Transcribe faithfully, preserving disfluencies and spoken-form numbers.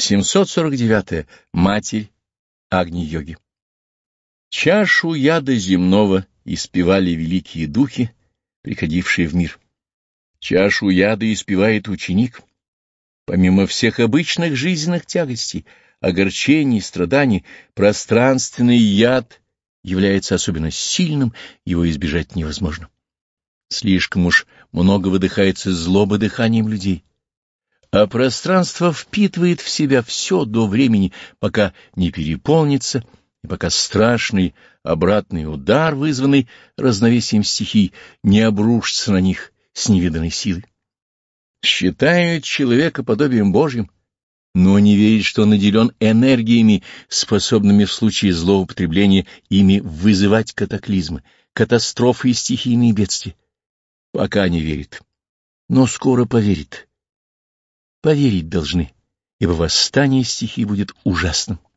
семьсот сорок девятое. Матерь Агни-йоги. Чашу яда земного испевали великие духи, приходившие в мир. Чашу яда испевает ученик. Помимо всех обычных жизненных тягостей, огорчений, страданий, пространственный яд является особенно сильным, его избежать невозможно. Слишком уж много выдыхается злобы дыханием людей, а пространство впитывает в себя все до времени, пока не переполнится, и пока страшный обратный удар, вызванный равновесием стихий, не обрушится на них с невиданной силой. Считает человека подобием Божьим, но не верит, что он наделен энергиями, способными в случае злоупотребления ими вызывать катаклизмы, катастрофы и стихийные бедствия. Пока не верит, но скоро поверит. Поверить должны, ибо восстание стихий будет ужасным.